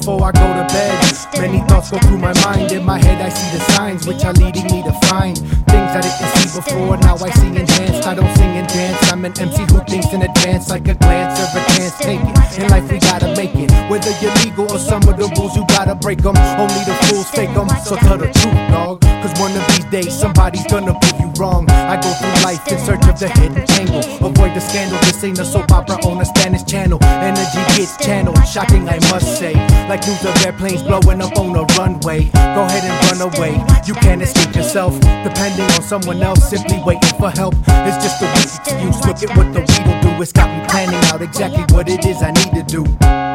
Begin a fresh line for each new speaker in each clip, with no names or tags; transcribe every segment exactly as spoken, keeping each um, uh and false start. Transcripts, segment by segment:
before I go to bed. Many thoughts go through my mind. In my head I see the signs which are leading me to find things I didn't see before, now I see enhanced. I don't sing and dance, I'm an M C who thinks in advance. Like a glance or a chance, take it. In life we gotta make it. Whether you're legal or some of the rules, you gotta break them. Only the fools fake them, so tell the truth, dog. Cause one of these days somebody's gonna prove you wrong. I go through life in search of the hidden angle. Avoid the scandal, this ain't a soap opera on a Spanish channel. Energy gets channeled, shocking I must say. Like news of airplanes blowing up on a runway. Go ahead and run away, you can't escape yourself. Depending on someone else, simply waiting for help. It's just a weak excuse, look at what the weed will do. It's got me planning out exactly what it is I need to do.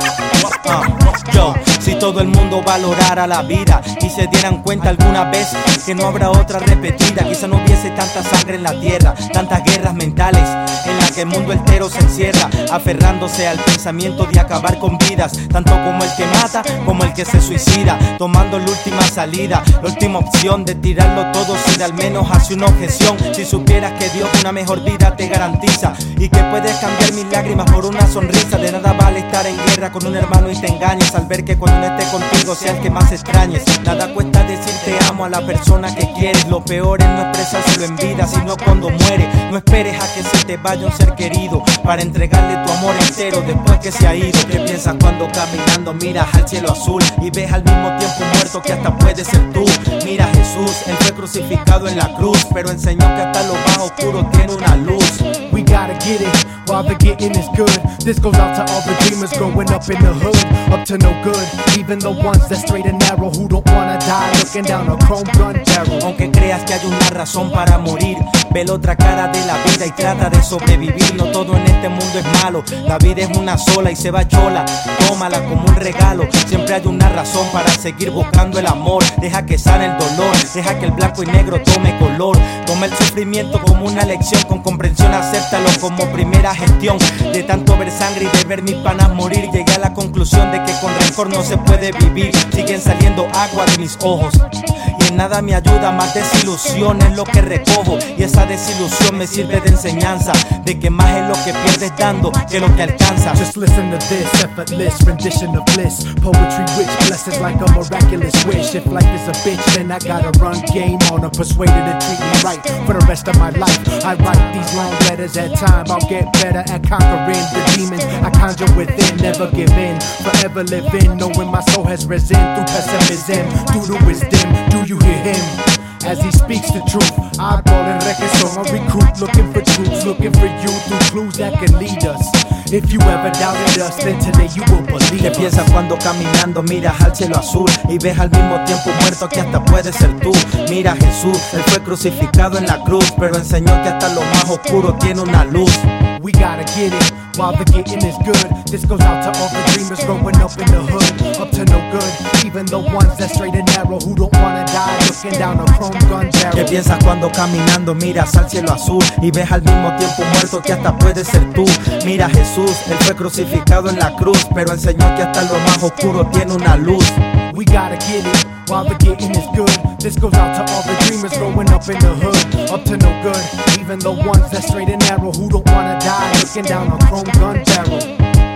Uh, yo, si todo el mundo valorara la vida y se dieran cuenta alguna vez que no habrá otra repetida, quizá no hubiese tanta sangre en la tierra, tantas guerras mentales en las que el mundo entero se encierra, aferrándose al pensamiento de acabar con vidas, tanto como el que mata como el que se suicida, tomando la última salida, la última opción de tirarlo todo sin al menos hacer una objeción. Si supieras que Dios una mejor vida te garantiza y que puedes cambiar mis lágrimas por una sonrisa, de nada vale estar en guerra con un hermano y te engañes al ver que cuando no esté contigo sea el que más extrañes. Nada cuesta decir te amo a la persona que quieres. Lo peor es no expresárselo en vida, sino cuando muere. No esperes a que se te vaya un ser querido para entregarle tu amor entero después que se ha ido. ¿Qué piensas cuando caminando miras al cielo azul y ves al mismo tiempo muerto que hasta puede ser tú? Mira a Jesús, él fue crucificado en la cruz, pero enseñó que hasta lo más oscuro tiene una luz.
We gotta get it while the getting is good. This goes out to all the dreamers growing up in the hood, up to no good. Even the ones that straight and narrow, who don't wanna die looking down a chrome gun barrel.
Aunque creas que hay una razón para morir, ve la otra cara de la vida y trata de sobrevivir. No todo en este mundo es malo, la vida es una sola y se va chola. Tómala como un regalo, siempre hay una razón para seguir buscando el amor. Deja que sane el dolor, deja que el blanco y negro tome color. Toma el sufrimiento como una lección, con comprensión acéptalo como primera gestión. De tanto ver sangre y de ver mis panas morir, llegué a la conclusión de que con rencor no se puede vivir. Siguen saliendo agua de mis ojos y en nada me ayuda, más desilusión es lo que recojo. Y esa desilusión me sirve de enseñanza, de que más es lo que pierdes dando que lo que alcanzas.
Just listen to this effortless rendition of bliss. Poetry which blesses like a miraculous wish. If life is a bitch, then I gotta run game on her, persuaded to treat me right for the rest of my life. I write these long letters at time, I'll get better at conquering the demons I conjure within. Never give in, forever live in, knowing my soul has risen through pessimism. Due to wisdom, do you hear him? As he speaks the truth, eyeballing records on a recruit, looking for truths, looking for you through clues that can lead us. If you ever doubted us, then today you will believe
¿Qué
us.
piensas cuando caminando miras al cielo azul y ves al mismo tiempo muerto que hasta puede ser tú? Mira a Jesús, él fue crucificado en la cruz, pero enseñó que hasta lo más oscuro tiene una luz.
We gotta get it while the getting is good. This goes out to all the dreamers growing up in the hood, up to no good. Even the ones that straight and narrow, who don't wanna die looking down a chrome gun barrel.
¿Qué piensas cuando caminando miras al cielo azul y ves al mismo tiempo muerto que hasta puede ser tú? Mira a Jesús, él fue crucificado en la cruz, pero enseñó que hasta lo más oscuro tiene una luz.
We gotta get it while the getting is good. This goes out to all the dreamers growing up in the hood, up to no good. Even the ones that straight and narrow, who don't wanna die looking down a chrome gun barrel.